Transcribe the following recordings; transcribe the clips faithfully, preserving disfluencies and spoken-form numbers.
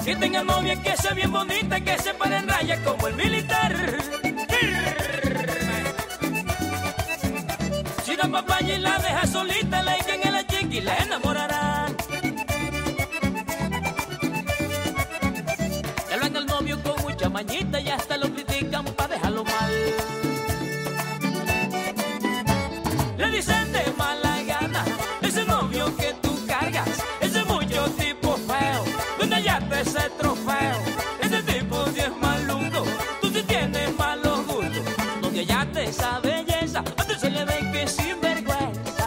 Que tenga novia, que sea bien bonita, que se pare en raya como el militar. Si da papaya y la deja solita, le echan en la chica y la enamorarán. Le hablan al novio con mucha mañita y hasta lo critican para dejarlo mal. Le dicen de mala gana, ese novio que tú cargas, ese mucho tipo feo, donde hallaste ese trofeo. Ese tipo sí es maluco, tú sí tienes malos gustos. Donde hallaste esa belleza, a ti se le ve que es sinvergüenza.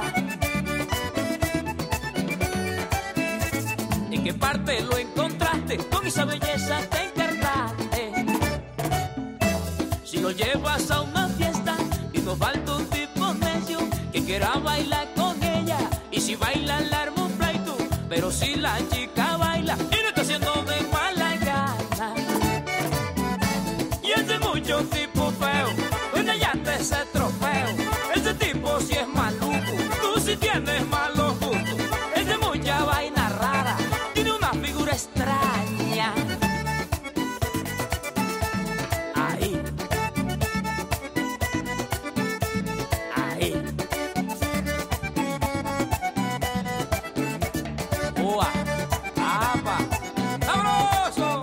¿En qué parte lo encontraste? Con esa belleza te encartaste. Si lo llevas a una fiesta y no falta un tipo necio que quiera bailar con ella, y si baila le arma un pleito, pero si la chica baila y no está haciendo de mala gana. Y ese mucho tipo feo, donde hallaste ese trofeo. Ese tipo si es maluco, tú si tienes malos gustos. Es de mucha vaina rara, tiene una figura extraña. Ahí, ahí. Boa, apa, sabroso.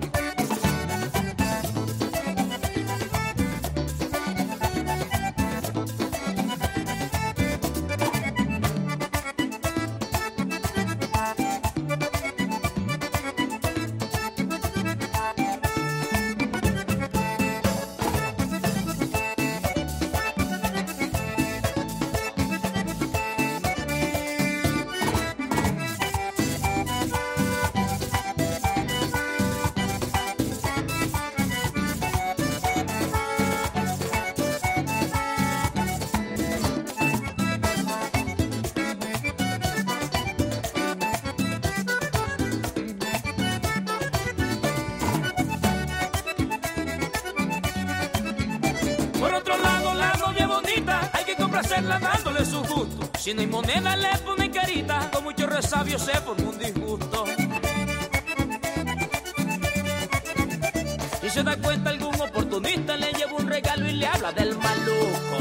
Por otro lado, la novia bonita hay que complacerla dándole su gusto. Si no hay moneda le pone carita, con mucho resabio se forma un disgusto. Si se da cuenta algún oportunista, le lleva un regalo y le habla del maluco.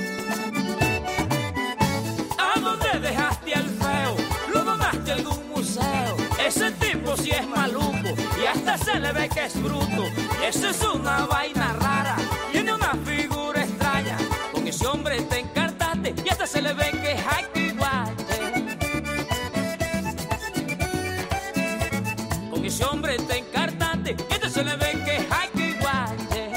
¿A dónde dejaste al feo? ¿Lo donaste a algún museo? Ese tipo si es maluco y hasta se le ve que es bruto. Esa es una vaina rara, tiene una figura extraña. Con ese hombre te encartaste y hasta se le ve que es jaquiguate. Con ese hombre te encartaste y hasta se le ve que es jaquiguate.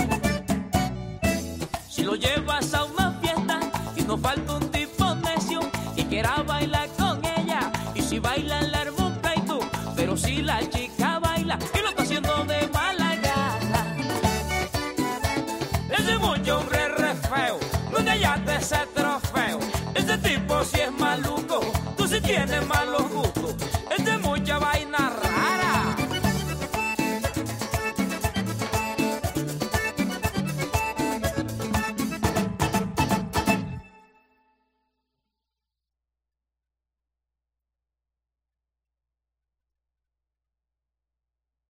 Si lo llevas a una fiesta y no falta un tipo necio y quiera bailar